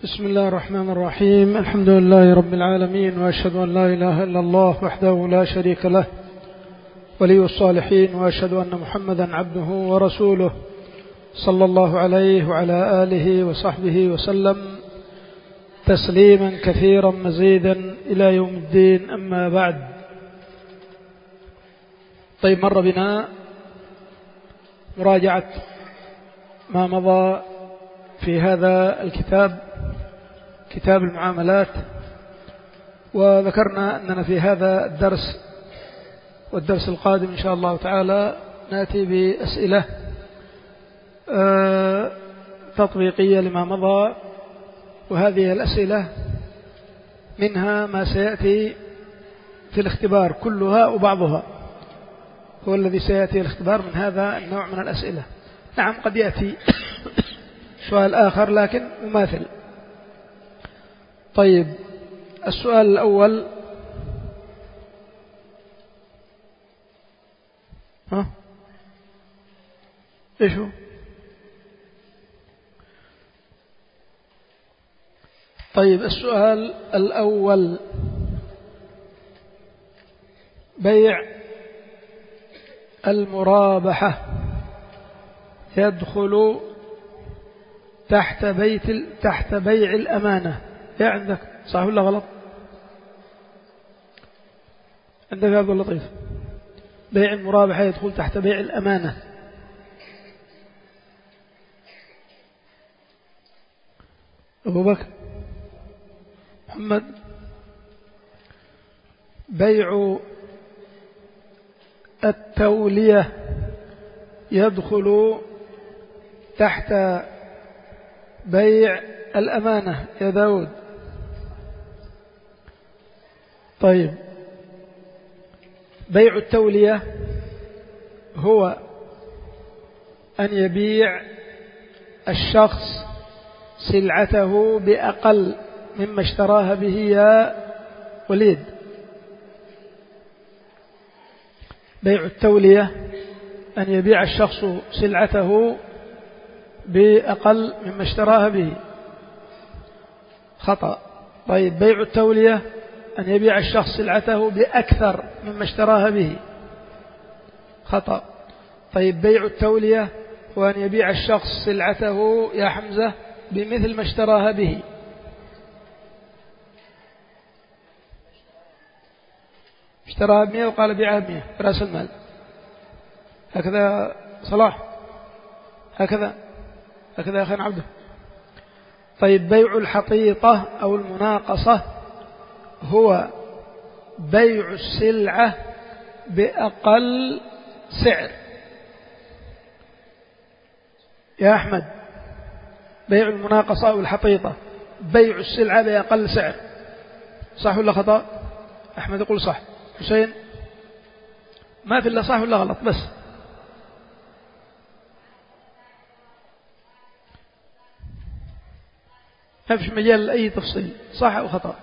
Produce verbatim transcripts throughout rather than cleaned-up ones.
بسم الله الرحمن الرحيم. الحمد لله رب العالمين، وأشهد أن لا إله إلا الله وحده لا شريك له ولي الصالحين، وأشهد أن محمدا عبده ورسوله صلى الله عليه وعلى آله وصحبه وسلم تسليما كثيرا مزيدا إلى يوم الدين. أما بعد، طيب، مر بنا مراجعة ما مضى في هذا الكتاب، كتاب المعاملات، وذكرنا أننا في هذا الدرس والدرس القادم إن شاء الله تعالى نأتي بأسئلة تطبيقية لما مضى، وهذه الأسئلة منها ما سيأتي في الاختبار كلها وبعضها هو الذي سيأتي الاختبار من هذا النوع من الأسئلة. نعم، قد يأتي سؤال آخر لكن مماثل. طيب، السؤال الأول: ها إيش هو؟ طيب، السؤال الأول: بيع المرابحة يدخل تحت بيت تحت بيع الأمانة. يا عندك صح ولا غلط؟ عندك يا عبد اللطيف؟ بيع المرابحة يدخل تحت بيع الأمانة. أبو بكر، محمد: بيع التولية يدخل تحت بيع الأمانة. يا داود. طيب، بيع التولية هو أن يبيع الشخص سلعته بأقل مما اشتراها به. يا وليد، بيع التولية أن يبيع الشخص سلعته بأقل مما اشتراها به. خطأ. طيب، بيع التولية أن يبيع الشخص سلعته بأكثر مما اشتراها به. خطأ. طيب، بيع التولية هو أن يبيع الشخص سلعته يا حمزة بمثل ما اشتراها به. اشتراها بمئة وقال بيعها بمئة برأس المال. هكذا صلاح؟ هكذا هكذا يا أخي عبده. طيب، بيع الحطيطة أو المناقصة هو بيع السلعة بأقل سعر. يا أحمد، بيع المناقصة أو الحطيطة بيع السلعة بأقل سعر، صح ولا خطأ؟ أحمد يقول صح. حسين؟ ما في إلا صح ولا غلط بس. ما فيش مجال لأي تفصيل، صح أو خطأ؟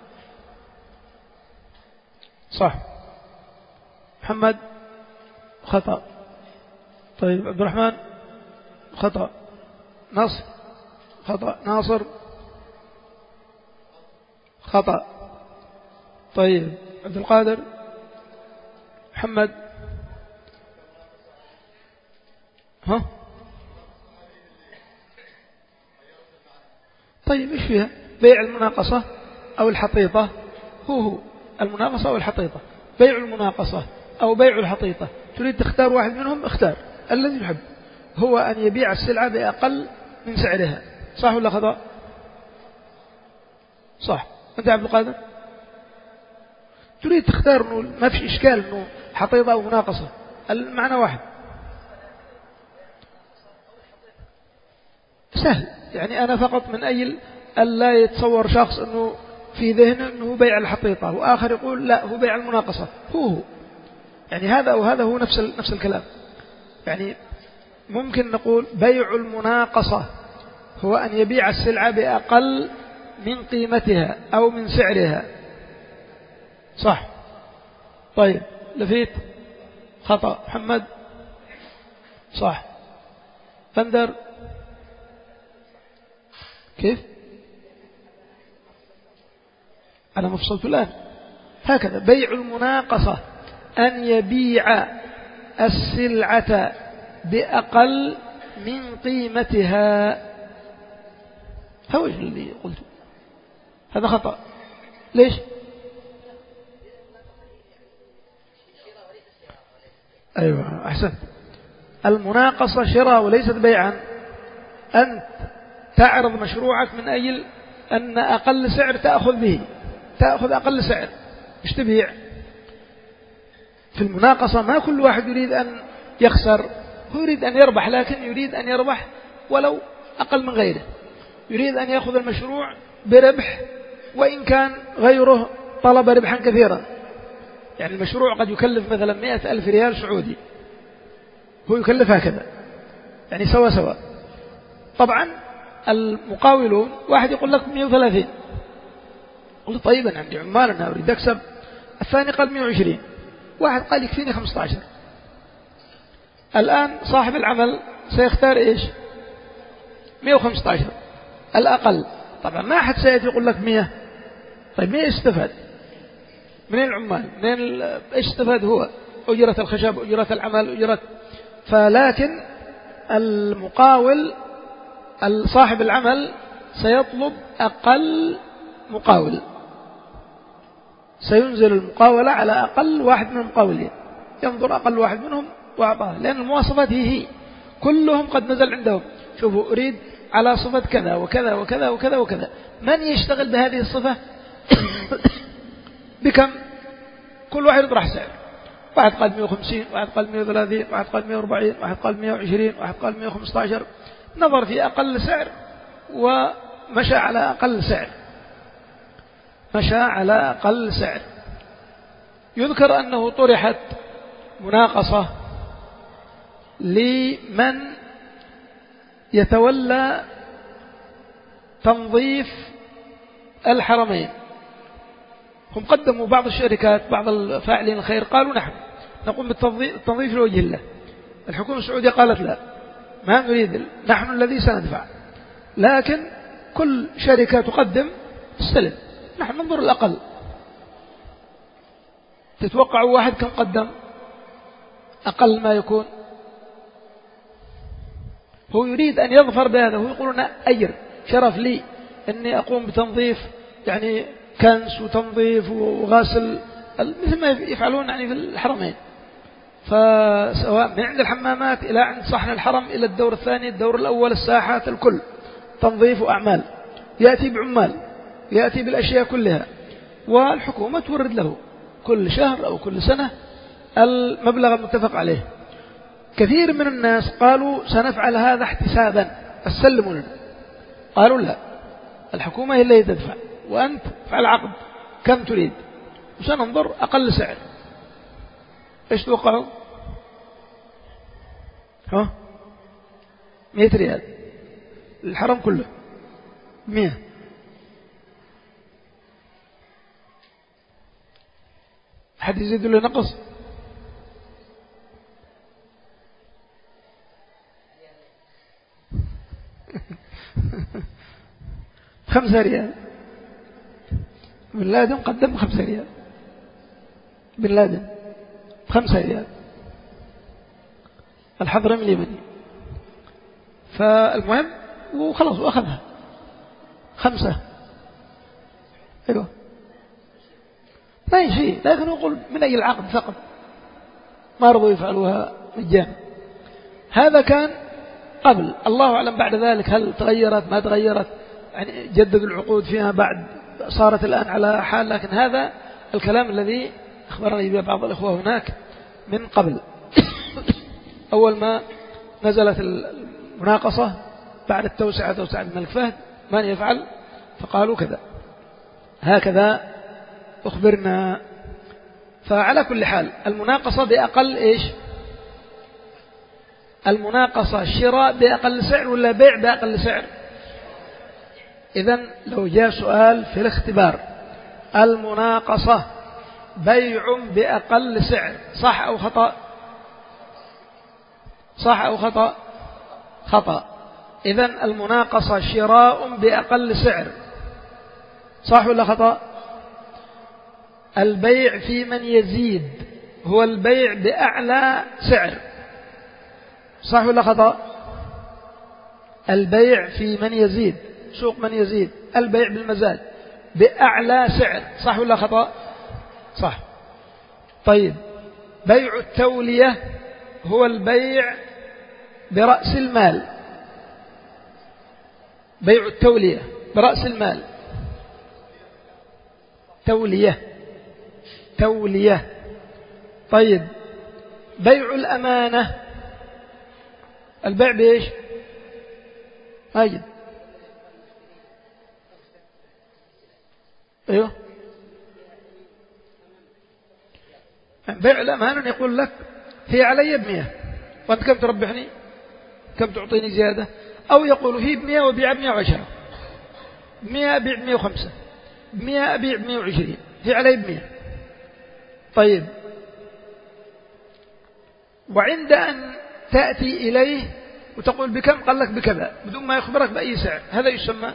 صح. محمد؟ خطأ. طيب، عبد الرحمن؟ خطأ. نصر؟ خطأ. ناصر؟ خطأ. طيب، عبد القادر؟ محمد؟ ها؟ طيب، إيش فيها؟ بيع المناقصة أو الحطيطة هو هو المناقصة أو الحطيطة. بيع المناقصة أو بيع الحطيطة، تريد تختار واحد منهم، اختار الذي تحب. هو أن يبيع السلعة بأقل من سعرها، صح ولا خطأ؟ صح. أنت عبد القادر تريد تختار إنه ما في إشكال إنه حطيطة أو مناقصة، المعنى واحد. سهل، يعني أنا فقط من أجل ألا يتصور شخص أنه في ذهنه أنه بيع الحطيطة وآخر يقول لا هو بيع المناقصة. هو هو يعني هذا وهذا هو نفس نفس الكلام. يعني ممكن نقول بيع المناقصة هو أن يبيع السلعة بأقل من قيمتها أو من سعرها، صح. طيب، لفيت؟ خطأ. محمد؟ صح. بندر؟ كيف؟ على ما فصلت الآن. هكذا بيع المناقصة أن يبيع السلعة بأقل من قيمتها. هو الذي قلت هذا خطأ. ليش؟ أيوة أحسنت. المناقصة شراء وليست بيعا. أنت تعرض مشروعك من أجل أن أقل سعر تأخذ به، تأخذ أقل سعر مش تبيع. في المناقصة ما كل واحد يريد أن يخسر، هو يريد أن يربح، لكن يريد أن يربح ولو أقل من غيره، يريد أن يأخذ المشروع بربح وإن كان غيره طلب ربحا كثيرا. يعني المشروع قد يكلف مثلا مئة ألف ريال سعودي، هو يكلف هكذا، يعني سوا سوا. طبعا المقاولون واحد يقول لك مئة وثلاثين، قل طيب أنا عندي عمال أنا أريد أكسب. الثاني قال مئة وعشرين، واحد قال يكفيني خمسة عشر. الآن صاحب العمل سيختار إيش؟ مئة وخمسة عشر الأقل. طبعا ما أحد سيأتي يقول لك مئة. طيب مئة استفاد من العمال، من إيش استفاد هو؟ أجرة الخشب، أجرة العمل، أجرة. فلكن المقاول صاحب العمل سيطلب أقل مقاول، سينزل المقاولة على أقل واحد من المقاولين، ينظر أقل واحد منهم وأعطاه، لأن المواصفات هي هي كلهم قد نزل عندهم. شوفوا أريد على صفة كذا وكذا وكذا وكذا وكذا، من يشتغل بهذه الصفة بكم؟ كل واحد يطرح سعر، واحد قال مئة وخمسين، واحد قال مئة وثلاثين، واحد قال مئة وأربعين، واحد قال مئة وعشرين، واحد قال مئة وخمسة عشر. نظر في أقل سعر ومشى على أقل سعر، مشى على أقل سعر. يذكر أنه طرحت مناقصة لمن يتولى تنظيف الحرمين. هم قدموا بعض الشركات، بعض الفاعلين الخير قالوا نحن نقوم بالتنظيف لوجه الله. الحكومة السعودية قالت لا، ما نريد، نحن الذي سندفع، لكن كل شركة تقدم تستلم، نحن ننظر الأقل. تتوقعوا واحد كم قدم أقل ما يكون؟ هو يريد أن يظفر بهذا، هو يقولون أجر شرف لي أني أقوم بتنظيف يعني كنس وتنظيف وغاسل مثل ما يفعلون يعني في الحرمين. فسواء من عند الحمامات إلى عند صحن الحرم إلى الدور الثاني، الدور الأول، الساحات، الكل تنظيف وأعمال. يأتي بعمال، يأتي بالأشياء كلها، والحكومة تورد له كل شهر أو كل سنة المبلغ المتفق عليه. كثير من الناس قالوا سنفعل هذا احتسابا، استلموا لنا. قالوا لا، الحكومة هي اللي تدفع، وأنت فعل عقد كم تريد وسننظر أقل سعر. إيش توقعوا؟ ها مئة ريال الحرم كله، مئة. حد يزيد ولا نقص؟ خمسة ريال. بن لادن قدم خمسة ريال، بن لادن خمسة ريال، الحضرمي اليمني. فالمهم وخلاص وأخذها خمسة. أيوة ما هي شيء، لكن نقول من أجل العقد فقط، ما رضوا يفعلوها مجانا. هذا كان قبل، الله أعلم بعد ذلك هل تغيرت ما تغيرت، يعني جددوا العقود فيها بعد، صارت الآن على حال. لكن هذا الكلام الذي أخبرني به بعض الأخوة هناك من قبل أول ما نزلت المناقصة بعد التوسعة، توسعة الملك فهد، من يفعل؟ فقالوا كذا، هكذا أخبرنا. فعلى كل حال المناقصة بأقل إيش؟ المناقصة شراء بأقل سعر ولا بيع بأقل سعر؟ إذن لو جاء سؤال في الاختبار المناقصة بيع بأقل سعر، صح أو خطأ؟ صح أو خطأ؟ خطأ. إذن المناقصة شراء بأقل سعر، صح ولا خطأ؟ البيع في من يزيد هو البيع بأعلى سعر، صح ولا خطأ؟ البيع في من يزيد، سوق من يزيد، البيع بالمزاد بأعلى سعر، صح ولا خطأ؟ صح. طيب بيع التولية هو البيع برأس المال، بيع التولية برأس المال، تولية تولية. طيب بيع الأمانة البيع بإيش؟ ماجد أيوه، بيع الأمانة يقول لك هي علي بمئة وأنت كم تربحني، كم تعطيني زيادة، أو يقول هي بمئة وبيع بمئة وعشرة، بمئة أبيع بمئة وخمسة، بمئة أبيع بمئة وعشرين، هي علي بمئة. طيب وعند أن تأتي إليه وتقول بكم، قال لك بكذا بدون ما يخبرك بأي سعر، هذا يسمى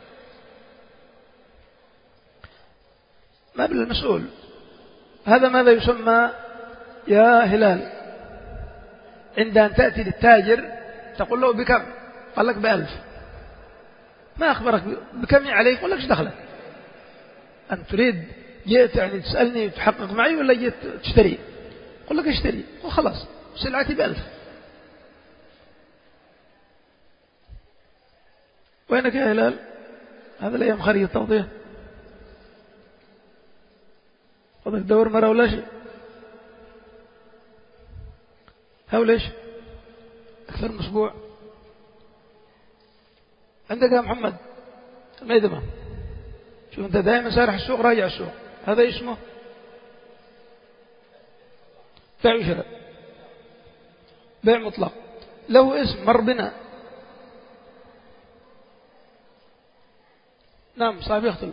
ما بالمسؤول. هذا ماذا يسمى يا هلال؟ عند أن تأتي للتاجر تقول له بكم، قال لك بألف، ما أخبرك بكم عليك، يقول لك ايش دخلك أنت؟ تريد جئت يعني تسألني وتحقق معي ولا جئت تشتري؟ يقول لك اشتري وخلاص، سلعتي بألف. وينك يا هلال؟ هذا الأيام خارج التوضيح، وضك دور مرة ولا شيء، هوليش أكثر من أسبوع. عندك يا محمد الميدمة، شوف أنت دائما سارح السوق راجع السوق، هذا اسمه بيع وشراء، بيع مطلق، له اسم مر بنا. نعم صاحب يختل،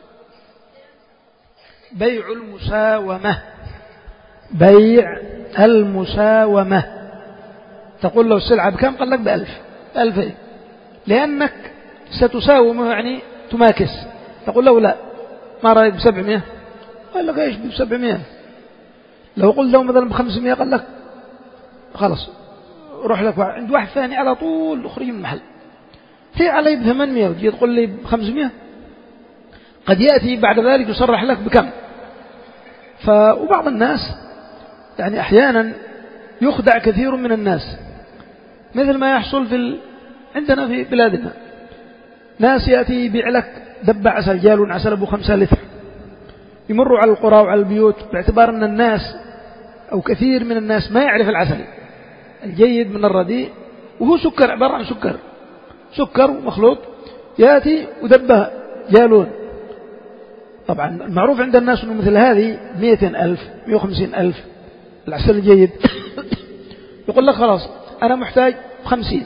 بيع المساومة، بيع المساومة. تقول له السلعة بكم؟ قال لك بألف، ألفين، لأنك ستساومه يعني تماكس. تقول له لا، ما رأيك بسبعمائة؟ قال لك ايش بسبعمائة؟ لو قلت له مثلا بخمسمائة قال لك خلاص روح لك عند واحد ثاني على طول اخرج من المحل. هي علي بثمانمائة وتجي تقول لي بخمسمائة؟ قد يأتي بعد ذلك يصرح لك بكم. ف... وبعض الناس يعني أحيانا يخدع كثير من الناس، مثل ما يحصل في ال... عندنا في بلادنا ناس يأتي يبيع لك دب عسل، جالون عسل أبو خمسة لتر، يمروا على القرى وعلى البيوت باعتبار أن الناس أو كثير من الناس ما يعرف العسل الجيد من الرديء، وهو سكر، عبارة عن سكر، سكر مخلوط، يأتي ودبه جالون. طبعا المعروف عند الناس أنه مثل هذه مئتين ألف، مئة وخمسين ألف العسل الجيد. يقول لك خلاص أنا محتاج خمسين،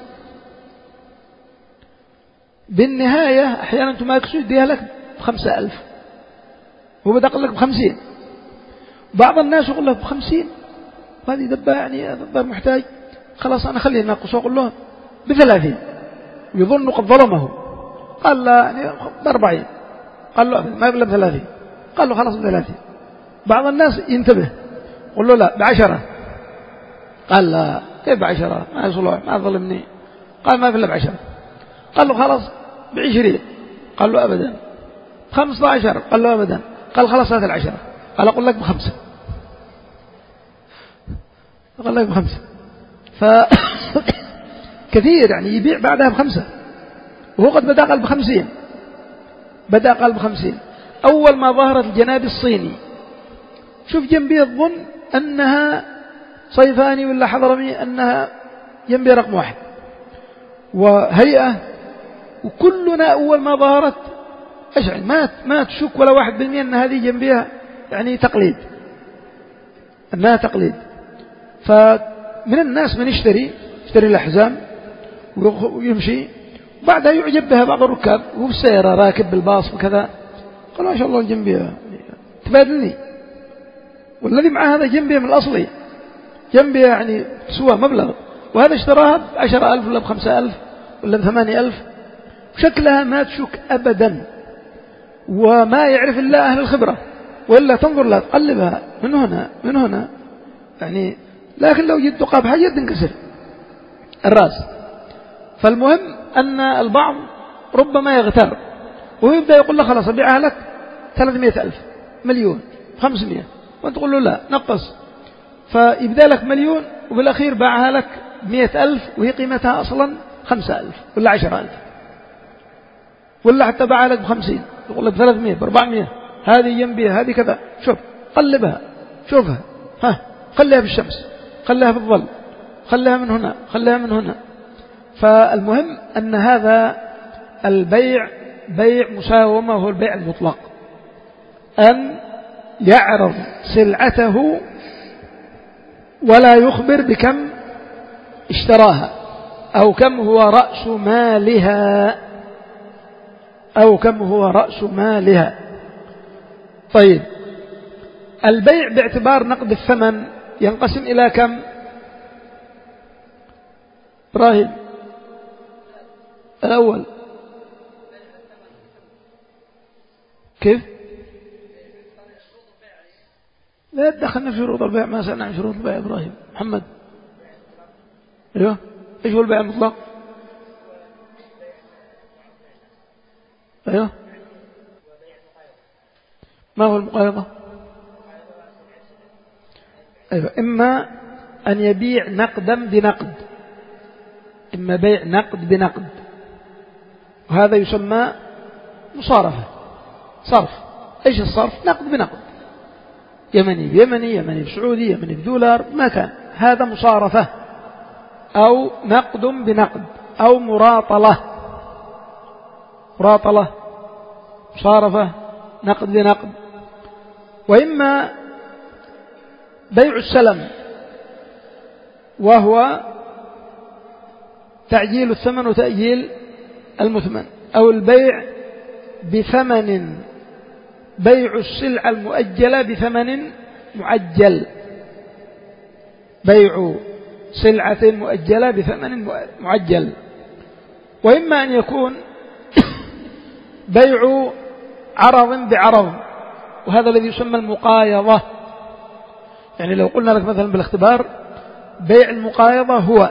بالنهاية أحيانا تماكسوا يديها لك بخمسة ألف، هو بدأ قال لك بخمسين. بعض الناس يقول لك بخمسين هذه دبة يعني دبة محتاج، خلاص أنا خليه ناقصه، أقول له بثلاثين، يظن قد ظلمه، قال لا يعني بأربعين، قال له ما يبلغ بثلاثين، قال له خلاص بثلاثين. بعض الناس ينتبه قل له لا بعشرة، قال لا كيف بعشرة ما يصلح ما ظلمني، قال ما يبلغ بعشرة، قال له خلاص بعشرين، قال له أبدا. خمسة عشر، قال له أبدا، قال خلاص هذه العشرة، قال أقول لك بخمسة، قال لك بخمسة. فكثير يعني يبيع بعدها بخمسة، وهو قد بدأ قال بخمسين، بدأ قال بخمسين. أول ما ظهرت الجناب الصيني شوف جنبي الظن أنها صيفاني ولا حضرمي، أنها جنبي رقم واحد وهيئة، وكلنا أول ما ظهرت أشعل ما ما تشك ولا واحد بالمئة أن هذه جنبها يعني تقليد، أنها تقليد. فمن الناس من يشتري يشتري الأحزام ويمشي، وبعدها يعجب بها بعض الركاب وهو في السيارة راكب بالباص وكذا، قال ما شاء الله جنبها تبادلني، والذي معه هذا جنبها من الأصلي، جنبها يعني تسوى مبلغ، وهذا اشتراها بعشرة ألف ولا بخمسة ألف ولا بثمانية ألف، وشكلها ما تشك أبدا، وما يعرف الله أهل الخبرة وإلا تنظر لا تقلبها من هنا من هنا يعني. لكن لو جيت تقاب حاجة تنكسر الرأس. فالمهم أن البعض ربما يغتر ويبدأ يقول له خلاص أبيعها لك ثلاثمائة ألف مليون خمسمائة، وأنت تقول له لا نقص، فيبدأ لك مليون وبالأخير باعها لك مئة ألف وهي قيمتها أصلا خمسة ألف ولا عشرة ألف، ولا حتى باعها لك بخمسين يقول لك ثلاثمائة بأربعمائة، هذه جنبها هذه كذا. شوف قلبها شوفها، ها خليها بالشمس خليها بالظل خليها من هنا خليها من هنا. فالمهم أن هذا البيع بيع مساومة، وهو البيع المطلق، أن يعرض سلعته ولا يخبر بكم اشتراها أو كم هو رأس مالها أو كم هو رأس مالها. طيب البيع باعتبار نقد الثمن ينقسم إلى كم؟ إبراهيم الأول كيف؟ لا دخلنا في شروط البيع، ما سألنا عن شروط البيع إبراهيم. محمد أيوه، إيش هو البيع المطلق؟ أيوه، ما هو المقايضة؟ أيوه، إما أن يبيع نقدا بنقد، إما بيع نقد بنقد، وهذا يسمى مصارفة صرف. إيش الصرف؟ نقد بنقد، يمني بيمني يمني بسعودي يمني بدولار ما كان، هذا مصارفة. أو نقد بنقد أو مراطلة، مراطلة مصارفة نقد بنقد. وإما بيع السلم وهو تعجيل الثمن وتأجيل المثمن، أو البيع بثمن، بيع السلعة المؤجلة بثمن معجل، بيع سلعة مؤجلة بثمن معجل. وإما أن يكون بيع عرض بعرض، وهذا الذي يسمى المقايضة. يعني لو قلنا لك مثلا بالاختبار بيع المقايضة هو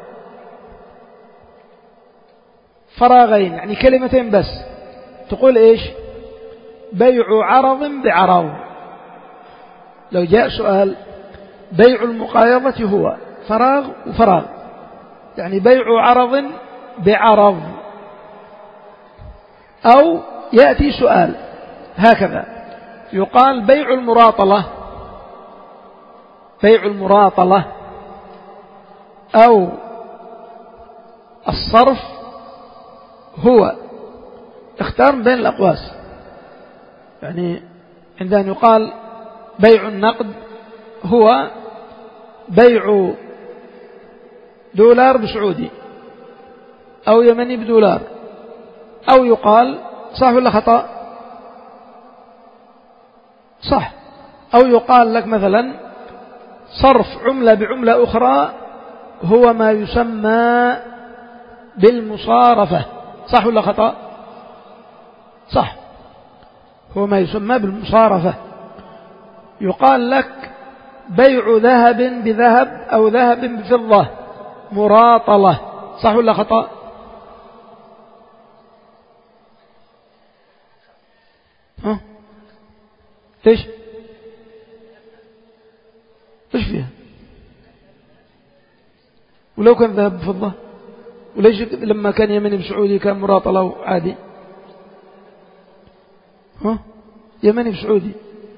فراغين، يعني كلمتين بس، تقول إيش؟ بيع عرض بعرض. لو جاء سؤال بيع المقايضة هو فراغ وفراغ، يعني بيع عرض بعرض. أو يأتي سؤال هكذا يقال بيع المراطلة، بيع المراطلة أو الصرف هو، اختار بين الأقواس. يعني عندما يقال بيع النقد هو بيع دولار بسعودي أو يمني بدولار، أو يقال صح ولا خطأ؟ صح. أو يقال لك مثلا صرف عملة بعملة أخرى هو ما يسمى بالمصارفة، صح ولا خطأ؟ صح، هو ما يسمى بالمصارفة. يقال لك بيع ذهب بذهب أو ذهب بفضة مراطلة، صح ولا خطأ؟ ها ليش ايش فيها؟ ولو كان ذهب بفضة، وليش لما كان يمني بسعودي كان مراطلة عادي؟ ها يمني بسعودي،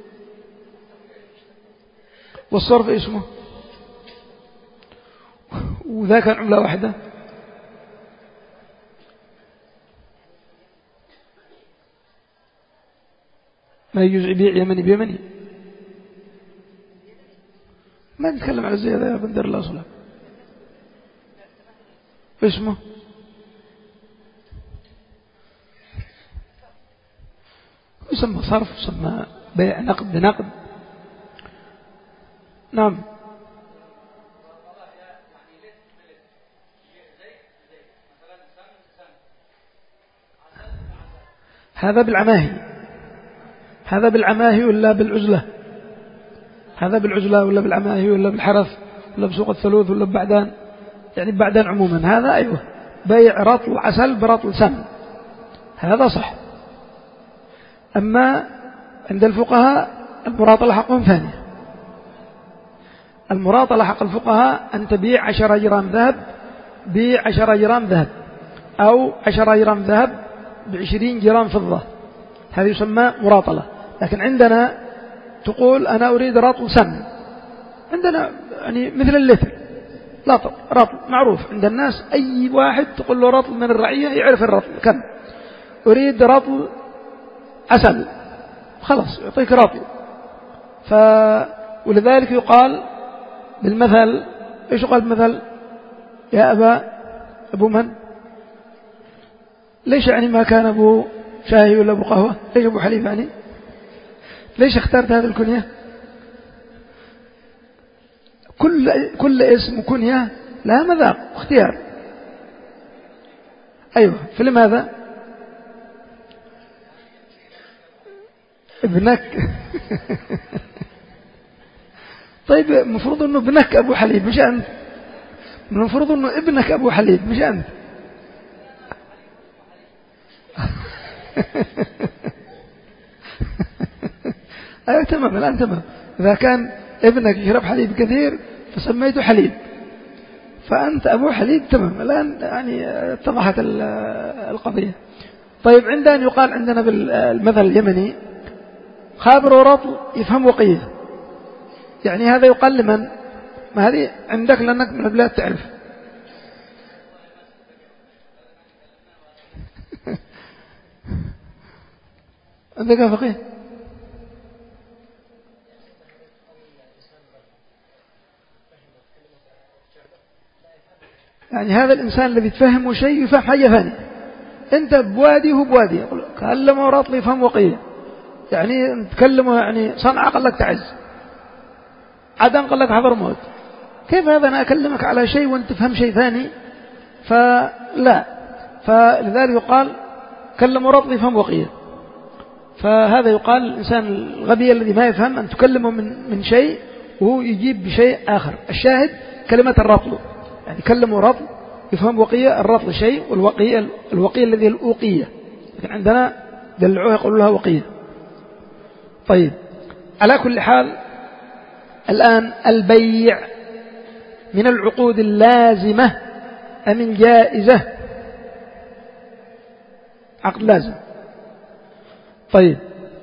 والصرف اسمه، وذا كان عملة واحدة. ما يجوز يبيع يمني بيمني، ما نتكلم على زي هذا يا بندر الله صلى اسمه. يسمى صرف، يسمى بيع نقد بنقد. نعم. هذا بالعماهي، هذا بالعماهي ولا بالعزلة؟ هذا بالعزلة ولا بالعماهي ولا بالحرث ولا بسوق الثلوث ولا ببعدان؟ يعني ببعدان عموما. هذا أيوة بيع رطل عسل برطل سمن، هذا صح. أما عند الفقهاء المراطلة حقهم ثانية. المراطلة حق الفقهاء أن تبيع عشرة جرام ذهب بعشرة جرام ذهب، أو عشرة جرام ذهب بعشرين جرام فضة، هذا يسمى مراطلة. لكن عندنا تقول أنا أريد رطل سمن، عندنا يعني مثل اللتر، لطل رطل معروف عند الناس، أي واحد تقول له رطل من الرعية يعرف الرطل كم. أريد رطل عسل، خلاص يعطيك رطل. ف... ولذلك يقال بالمثل، إيش يقال بالمثل يا أبا أبو من؟ ليش يعني ما كان أبو شاهي ولا أبو قهوة؟ ليش أبو حليب يعني؟ ليش اخترت هذه الكنية؟ كل كل اسم وكنية لها مذاق واختيار. أيوة، فلماذا؟ ابنك طيب المفروض أنه ابنك أبو حليب مش أنت، المفروض أنه ابنك أبو حليب مش أنت. أيوة تمام، الآن تمام. إذا كان ابنك يشرب حليب كثير فسميته حليب، فأنت أبو حليب، تمام. الآن يعني اتضحت القضية. طيب عندنا يقال عندنا بالمثل اليمني خابر ورطل يفهم وقية، يعني هذا يقال لمن؟ ما هذه عندك لأنك من البلاد تعرف. عندك يا فقيه؟ يعني هذا الإنسان الذي تفهمه شيء يفهم حاجة ثانية. أنت بوادي وهو بوادي، يقول كلمه رطل يفهم وقية، يعني تكلمه يعني صنعاء قال لك تعز، عدن قال لك حضر موت. كيف هذا أنا أكلمك على شيء وأنت تفهم شيء ثاني؟ فلا، فلذلك يقال كلمه رطل يفهم وقية. فهذا يقال الإنسان الغبي الذي ما يفهم أن تكلمه من من شيء وهو يجيب بشيء آخر. الشاهد كلمة الرطل، يعني كلمه رطل يفهم وقية. الرطل شيء، والوقية الوقية الذي الأوقية، لكن عندنا دلعوها يقولوا لها وقية. طيب على كل حال، الآن البيع من العقود اللازمة أم الجائزة؟ عقد لازم. طيب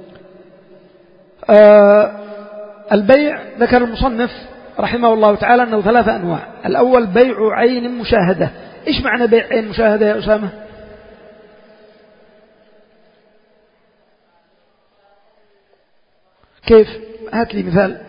آه البيع ذكر المصنف رحمه الله تعالى أنه ثلاثة أنواع. الأول بيع عين مشاهدة. إيش معنى بيع عين مشاهدة يا أسامة؟ كيف؟ هات لي مثال.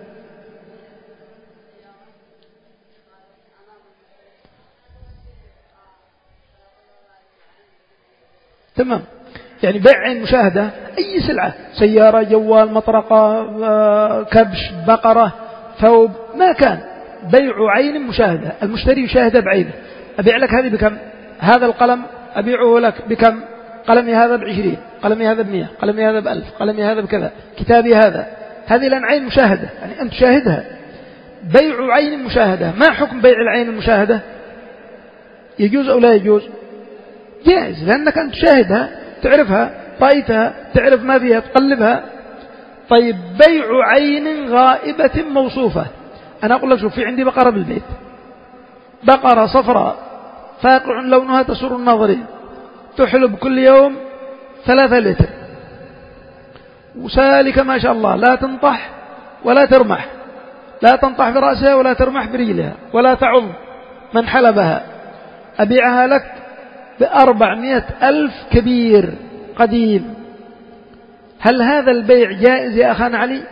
تمام، يعني بيع عين مشاهدة أي سلعة، سيارة، جوال، مطرقة، كبش، بقرة، ثوب، ما كان، بيع عين مشاهدة. المشتري يشاهد بعينه. أبيع لك هذه بكم؟ هذا القلم أبيعه لك بكم؟ قلمي هذا بعشرين، قلمي هذا بمئة، قلمي هذا بألف، قلمي هذا بكذا، كتابي هذا. هذه الآن عين مشاهدة، يعني أنت تشاهدها. بيع عين مشاهدة. ما حكم بيع العين المشاهدة؟ يجوز أو لا يجوز؟ جائز، لأنك أنت تشاهدها، تعرفها، رأيتها، تعرف ما فيها، تقلبها. طيب بيع عين غائبة موصوفة. أنا أقول لك شوف، في عندي بقرة بالبيت، بقرة صفراء فاقع لونها تسر الناظرين، تحلب كل يوم ثلاثة لتر، وسالكة ما شاء الله، لا تنطح ولا ترمح، لا تنطح برأسها ولا ترمح برجلها ولا تعض من حلبها. أبيعها لك بأربعمائة ألف كبير قديم. هل هذا البيع جائز يا أخانا علي؟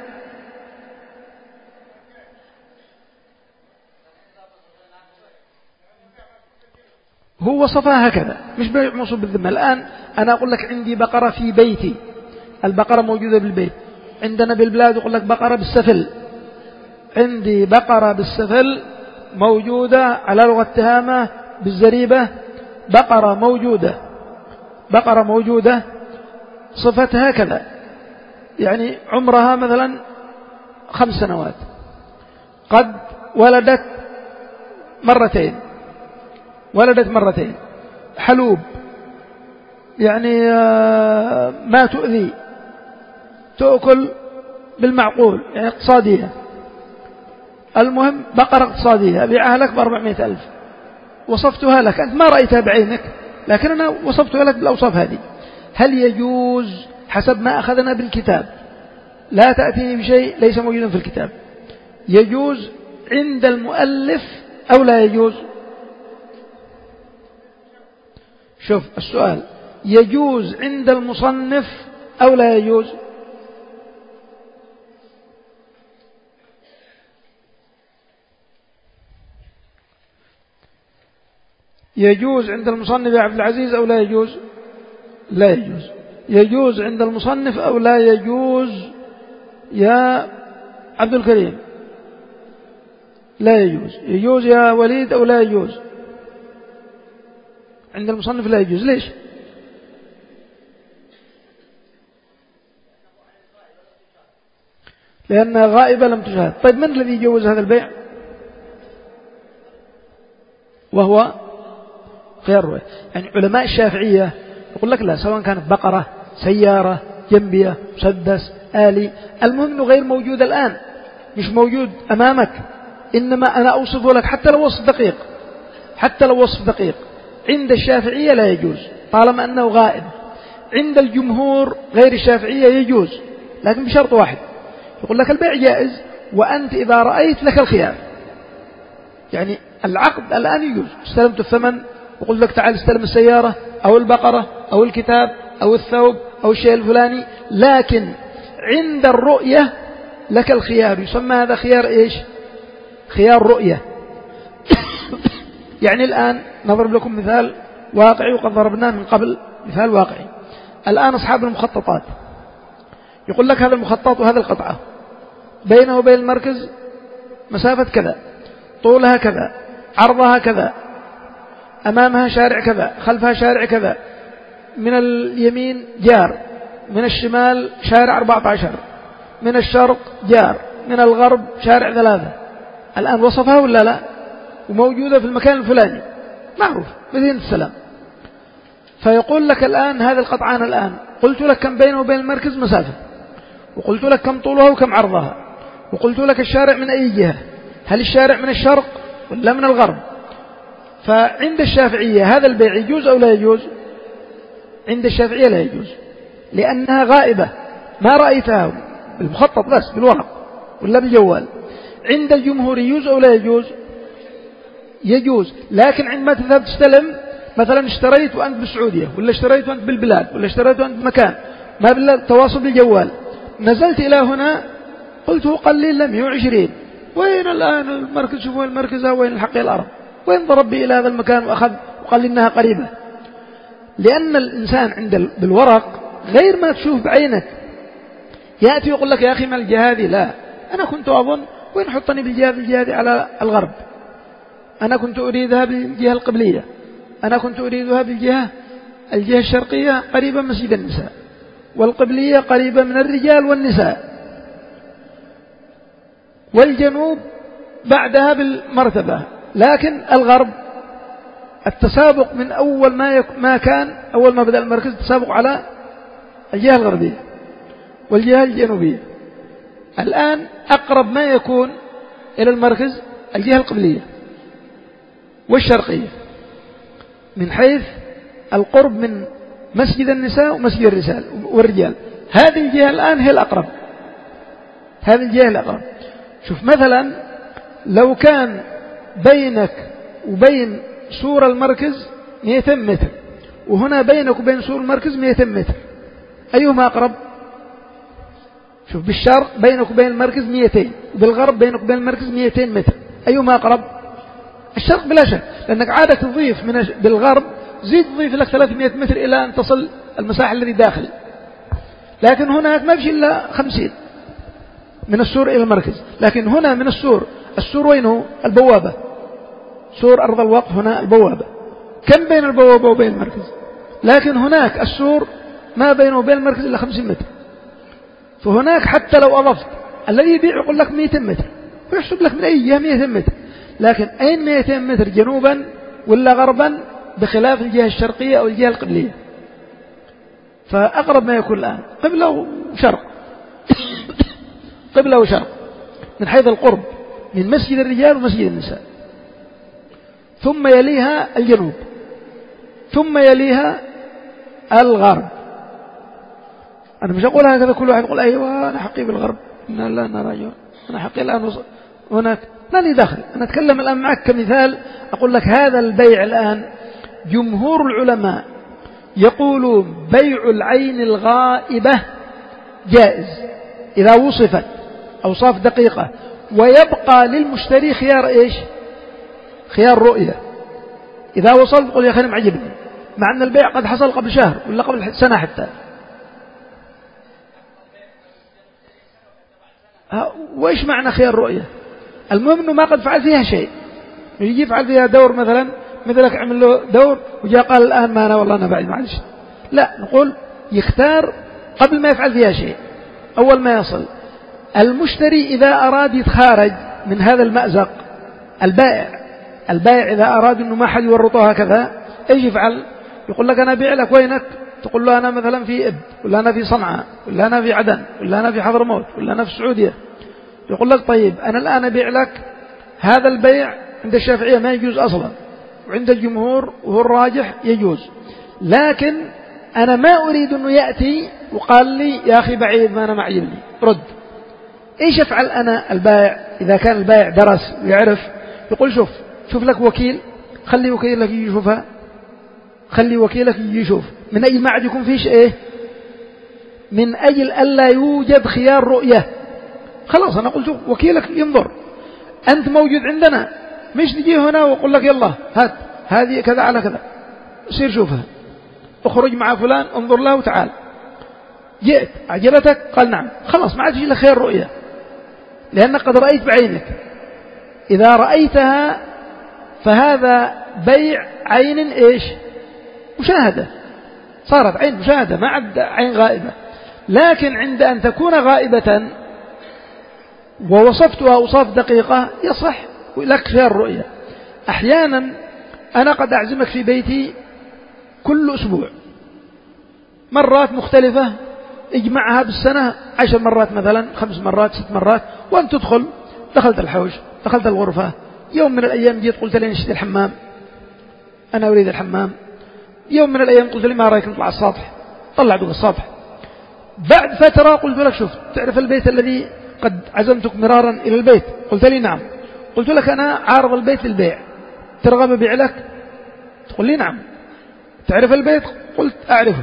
هو وصفها هكذا، مش بيع موصوف بالذمة. الآن أنا أقول لك عندي بقرة في بيتي، البقرة موجودة بالبيت. عندنا بالبلاد يقول لك بقرة بالسفل. عندي بقرة بالسفل موجودة على لغة التهامة بالزريبة، بقرة موجودة، بقرة موجودة صفتها كذا، يعني عمرها مثلا خمس سنوات، قد ولدت مرتين ولدت مرتين حلوب، يعني ما تؤذي، تأكل بالمعقول، يعني اقتصادية. المهم بقرة اقتصادية أبيعها لك بأربعمائة ألف، وصفتها لك، أنت ما رأيتها بعينك لكن أنا وصفتها لك بالأوصاف هذه. هل يجوز حسب ما أخذنا بالكتاب، لا تأتيني بشيء ليس موجودا في الكتاب، يجوز عند المؤلف أو لا يجوز؟ شوف السؤال، يجوز عند المصنف أو لا يجوز؟ يجوز عند المصنف يا عبد العزيز أو لا يجوز؟ لا يجوز. يجوز عند المصنف أو لا يجوز يا عبد الكريم؟ لا يجوز. يجوز يا وليد أو لا يجوز؟ عند المصنف لا يجوز. ليش؟ لأنها غائبة لم تشاهد. طيب من الذي يجوز هذا البيع؟ وهو خيار الرؤية. يعني علماء الشافعية يقول لك لا، سواء كانت بقرة، سيارة، جنبية، مسدس، آلي، المهم أنه غير موجود الآن، مش موجود أمامك، إنما أنا أوصفه لك حتى لو وصف دقيق، حتى لو وصف دقيق. عند الشافعية لا يجوز طالما أنه غائب. عند الجمهور غير الشافعية يجوز، لكن بشرط واحد، يقول لك البيع جائز وأنت إذا رأيت لك الخيار. يعني العقد الآن يجوز، استلمت الثمن وقلت لك تعال استلم السيارة أو البقرة أو الكتاب أو الثوب أو الشيء الفلاني، لكن عند الرؤية لك الخيار. يسمى هذا خيار إيش؟ خيار رؤية. يعني الآن نضرب لكم مثال واقعي، وقد ضربناه من قبل مثال واقعي. الآن أصحاب المخططات يقول لك هذا المخطط وهذا القطعة بينه وبين المركز مسافة كذا، طولها كذا، عرضها كذا، أمامها شارع كذا، خلفها شارع كذا، من اليمين جار، من الشمال شارع أربعة عشر، من الشرق جار، من الغرب شارع ثلاثة. الآن وصفها ولا لا؟ وموجودة في المكان الفلاني معروف مدينة السلام. فيقول لك الآن هذه القطعان، الآن قلت لك كم بينه وبين المركز مسافة، وقلت لك كم طولها وكم عرضها، وقلت لك الشارع من أي جهة، هل الشارع من الشرق ولا من الغرب؟ فعند الشافعية هذا البيع يجوز أو لا يجوز؟ عند الشافعية لا يجوز، لأنها غائبة ما رأيتها بالمخطط بس بالورق ولا بالجوال. عند الجمهور يجوز أو لا يجوز؟ يجوز، لكن عندما تذهب تستلم، مثلا اشتريت وأنت بالسعودية، ولا اشتريت وأنت بالبلاد، ولا اشتريت وأنت بمكان ما بالتواصل بالجوال، نزلت إلى هنا قلت قال لي لم يعشرين، وين الآن المركز؟ شوفوا المركز، وين الحقي الأرض، وين ضرب بي إلى هذا المكان وأخذ وقال لي إنها قريبة. لأن الإنسان عند بالورق غير ما تشوف بعينك. يأتي يقول لك يا أخي ما الجهة هذه؟ لا، أنا كنت أظن وين حطني بالجهة بالجهة على الغرب، أنا كنت أريدها بالجهة القبلية، أنا كنت أريدها بالجهة الجهة الشرقية قريبة من مسجد النساء، والقبلية قريبة من الرجال والنساء، والجنوب بعدها بالمرتبة. لكن الغرب التسابق من أول ما, يك... ما كان أول ما بدأ المركز التسابق على الجهة الغربية والجهة الجنوبية. الآن أقرب ما يكون إلى المركز الجهة القبلية والشرقية من حيث القرب من مسجد النساء ومسجد الرجال والرجال. هذه الجهة الآن هي الأقرب، هذه الجهة الأقرب. شوف مثلا لو كان بينك وبين سور المركز مئتين متر، وهنا بينك وبين سور المركز مئتين متر، أيهما أقرب؟ شوف بالشرق بينك وبين المركز مئتين، وبالغرب بينك وبين المركز مئتين متر، أيهما أقرب؟ الشرق بلا شك، لأنك عادة تضيف من بالغرب زيد تضيف لك ثلاثمائة متر إلى أن تصل المساحة الذي داخل. لكن هناك ما بشي إلا خمسين من السور إلى المركز. لكن هنا من السور، السور وينه؟ البوابة، سور أرض الوقف هنا البوابة، كم بين البوابة وبين المركز؟ لكن هناك السور ما بينه وبين المركز إلا خمسين متر. فهناك حتى لو أضفت الذي يبيع يقول لك مئتين متر ويحسب لك من أي جهة مئتين متر، لكن أين مئتين متر جنوبا ولا غربا بخلاف الجهة الشرقية أو الجهة القبلية. فأقرب ما يكون الآن قبلة وشرق قبلة وشرق من حيث القرب من مسجد الرجال ومسجد النساء، ثم يليها الجنوب، ثم يليها الغرب. أنا مش أقول هكذا كل واحد يقول أيوة أنا حقي بالغرب، إن لا نرى أنا حقي الآن هناك، ما لي دخل. أنا أتكلم الآن معك كمثال، أقول لك هذا البيع الآن جمهور العلماء يقولون بيع العين الغائبة جائز إذا وصفت أوصاف دقيقة، ويبقى للمشتري خيار إيش؟ خيار رؤية. إذا وصلت تقول يا أخي أنا معجبني، مع أن البيع قد حصل قبل شهر ولا قبل سنة حتى. وإيش معنى خيار رؤية؟ المهم أنه ما قد فعل فيها شيء، يجي يفعل فيها دور مثلا، مثلك عمل له دور وجاء قال الآن ما أنا والله أنا بعد معلش. لا، نقول يختار قبل ما يفعل فيها شيء. أول ما يصل المشتري إذا أراد يتخارج من هذا المأزق، البائع البائع إذا أراد أنه ما حد يورطه هكذا، إيش يفعل؟ يقول لك أنا أبيع لك، وينك؟ تقول له أنا مثلا في إب، ولا أنا في صنعاء، ولا أنا في عدن، ولا أنا في حضرموت، ولا أنا في السعودية. يقول لك طيب أنا الآن أبيع لك، هذا البيع عند الشافعية ما يجوز أصلا، وعند الجمهور وهو الراجح يجوز، لكن أنا ما أريد أنه يأتي وقال لي يا أخي بعيد ما أنا معجبني رد. إيش أفعل أنا البائع إذا كان البائع درس ويعرف؟ يقول شوف شوف لك وكيل، خلي وكيلك يجي يشوفها، خلي وكيلك يجي يشوف، من أجل ما عاد يكون فيش إيه، من أجل ألا يوجد خيار رؤية. خلاص أنا قلت وكيلك ينظر، أنت موجود عندنا، مش نجي هنا وأقول لك يلا هات هذه كذا على كذا، سير شوفها، اخرج مع فلان انظر له وتعال. جئت عجبتك؟ قال نعم، خلاص ما عاد يجي لك خيار رؤية، لأنك قد رأيت بعينك. إذا رأيتها فهذا بيع عين إيش؟ مشاهدة، صارت عين مشاهدة ما عاد عين غائبة. لكن عند أن تكون غائبة ووصفتها أوصاف دقيقة يصح لك خيار رؤية. أحيانا أنا قد أعزمك في بيتي كل أسبوع مرات مختلفة، اجمعها بالسنة عشر مرات مثلا، خمس مرات، ست مرات، وأن تدخل، دخلت الحوش، دخلت الغرفة، يوم من الأيام جيت قلت لي نشتري الحمام، أنا أريد الحمام. يوم من الأيام قلت لي ما رأيك نطلع السطح، طلعت السطح. بعد فترة قلت لك شوف تعرف البيت الذي قد عزمتك مرارا إلى البيت؟ قلت لي نعم. قلت لك أنا عارض البيت للبيع، ترغب أبيع لك؟ تقول لي نعم. تعرف البيت؟ قلت أعرفه.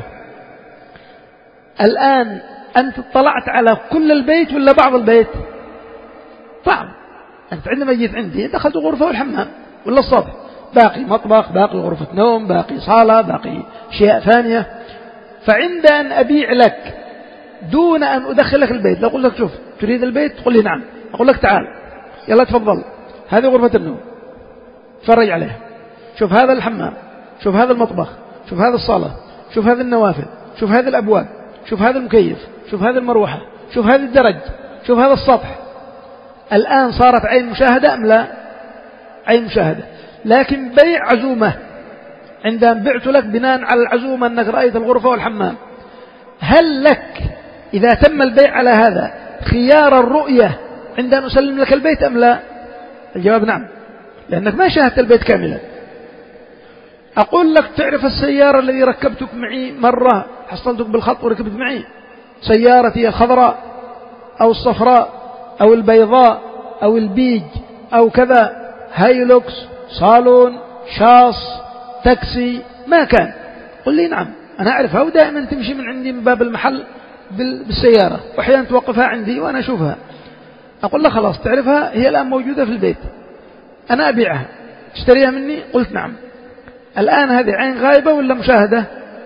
الآن أنت اطلعت على كل البيت ولا بعض البيت؟ بعض. أنت عندما جيت عندي دخلت غرفة والحمام ولا السطح، باقي مطبخ، باقي غرفة نوم، باقي صالة، باقي أشياء ثانية. فعند أن أبيع لك دون أن أدخلك البيت، لو قلت لك شوف تريد البيت؟ تقول لي نعم، أقول لك تعال يلا تفضل، هذه غرفة النوم تفرج عليها، شوف هذا الحمام، شوف هذا المطبخ، شوف هذا الصالة، شوف هذه النوافذ، شوف هذه الأبواب، شوف هذا المكيف، شوف هذه المروحة، شوف هذه الدرج، شوف هذا السطح. الآن صارت عين مشاهدة أم لا؟ عين مشاهدة. لكن بيع عزومة، عندما بعت لك بناء على العزومة أنك رأيت الغرفة والحمام، هل لك إذا تم البيع على هذا خيار الرؤية عند أن أسلم لك البيت أم لا؟ الجواب نعم، لأنك ما شاهدت البيت كاملا. أقول لك تعرف السيارة الذي ركبتك معي مرة، حصلتك بالخط وركبت معي، سيارتي الخضراء أو الصفراء أو البيضاء أو البيج أو كذا، هايلوكس، صالون، شاص، تاكسي، ما كان؟ قل لي نعم أنا أعرفها، ودائما تمشي من عندي من باب المحل بالسيارة، وأحيانا توقفها عندي وأنا أشوفها. أقول لك خلاص تعرفها، هي الآن موجودة في البيت، أنا أبيعها، تشتريها مني؟ قلت نعم. الآن هذه عين غائبة ولا مشاهدة؟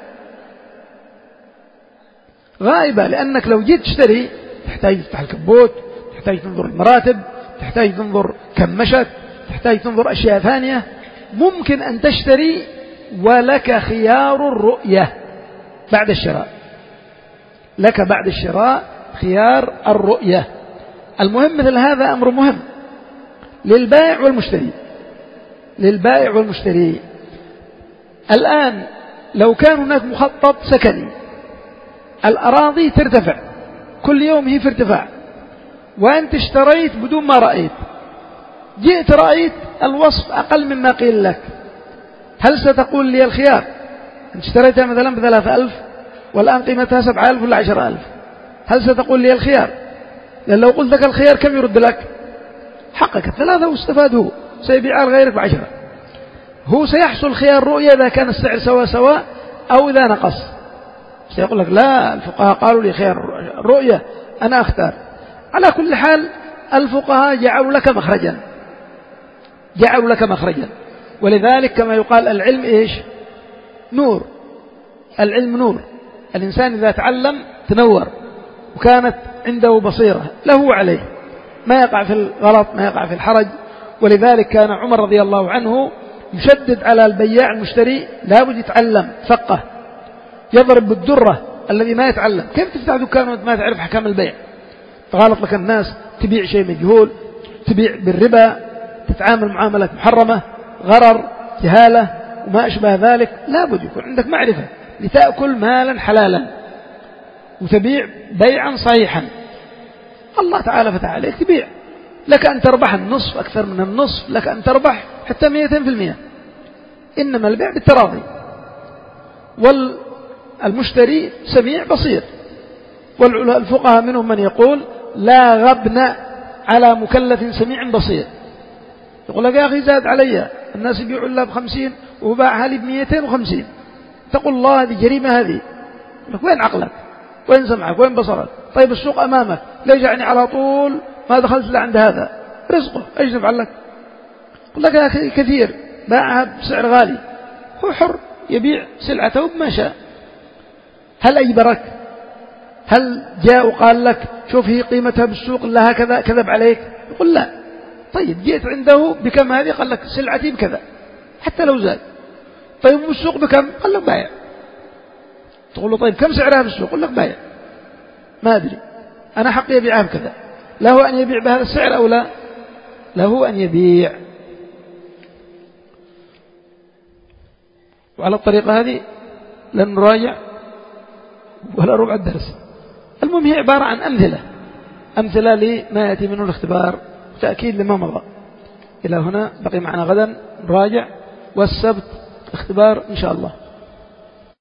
غائبة، لأنك لو جيت تشتري تحتاج تفتح الكبوت، تحتاج تنظر المراتب، تحتاج تنظر كم مشت، تحتاج تنظر أشياء ثانية. ممكن أن تشتري ولك خيار الرؤية بعد الشراء، لك بعد الشراء خيار الرؤية. المهم مثل هذا أمر مهم للبائع والمشتري، للبائع والمشتري. الآن لو كان هناك مخطط سكني، الأراضي ترتفع كل يوم، هي في ارتفاع، وأنت اشتريت بدون ما رأيت، جئت رأيت الوصف أقل مما قيل لك، هل ستقول لي الخيار؟ أنت اشتريتها مثلا بثلاثة ألف والآن قيمتها سبعة ألف ولا عشرة ألف، هل ستقول لي الخيار؟ لأن لو قلت لك الخيار كم يرد لك؟ حقك الثلاثة واستفاد هو، سيبيع لغيرك بعشرة. هو سيحصل خيار رؤية إذا كان السعر سواء سواء أو إذا نقص، سيقول لك لا، الفقهاء قالوا لي خيار رؤية أنا أختار. على كل حال الفقهاء جعلوا لك مخرجا، جعلوا لك مخرجا. ولذلك كما يقال العلم إيش؟ نور. العلم نور. الإنسان إذا تعلم تنور وكانت عنده بصيرة له وعليه، ما يقع في الغلط، ما يقع في الحرج. ولذلك كان عمر رضي الله عنه يشدد على البياع المشتري، لا بد يتعلم فقه، يضرب بالدرة الذي ما يتعلم. كيف تفتح دكان وانت ما تعرف حكام البيع؟ فغلط لك الناس، تبيع شيء مجهول، تبيع بالربا، تتعامل معاملة محرمة، غرر، جهالة وما أشبه ذلك. لا بد يكون عندك معرفة لتأكل مالا حلالا وتبيع بيعا صحيحا. الله تعالى فتح عليك تبيع، لك أن تربح النصف، أكثر من النصف، لك أن تربح حتى مئتين في المئة. إنما البيع بالتراضي، والمشتري سميع بصير. والفقهاء منهم من يقول لا غبن على مكلف سميع بصير. يقول لك يا أخي زاد علي، الناس يبيعوا الله بخمسين وباعها لي بمئتين وخمسين، تقول الله هذه جريمة هذه. وين عقلك؟ وين سمعك؟ وين بصرك؟ طيب السوق أمامك، ليش يعني على طول ما دخلت إلا عند هذا؟ رزقه، ايش نفعل لك؟ يقول لك يا أخي كثير باعها بسعر غالي، هو حر يبيع سلعته بما شاء. هل أجبرك؟ هل جاء وقال لك شوف هي قيمتها بالسوق إلا هكذا، كذب عليك؟ يقول لا. طيب جئت عنده بكم هذه؟ قال لك سلعتي بكذا حتى لو زاد. طيب بالسوق بكم؟ قال لك بايع. تقول له طيب كم سعرها بالسوق؟ يقول لك بايع، ما أدري، أنا حقي يبيعها بكذا. له أن يبيع بهذا السعر أو لا؟ له أن يبيع. وعلى الطريقة هذه لن نراجع ولا ربع الدرس. المهم هي عبارة عن أمثلة، أمثلة لما يأتي منه الاختبار، تأكيد لما مضى. إلى هنا، بقي معنا غدا نراجع، والسبت اختبار إن شاء الله.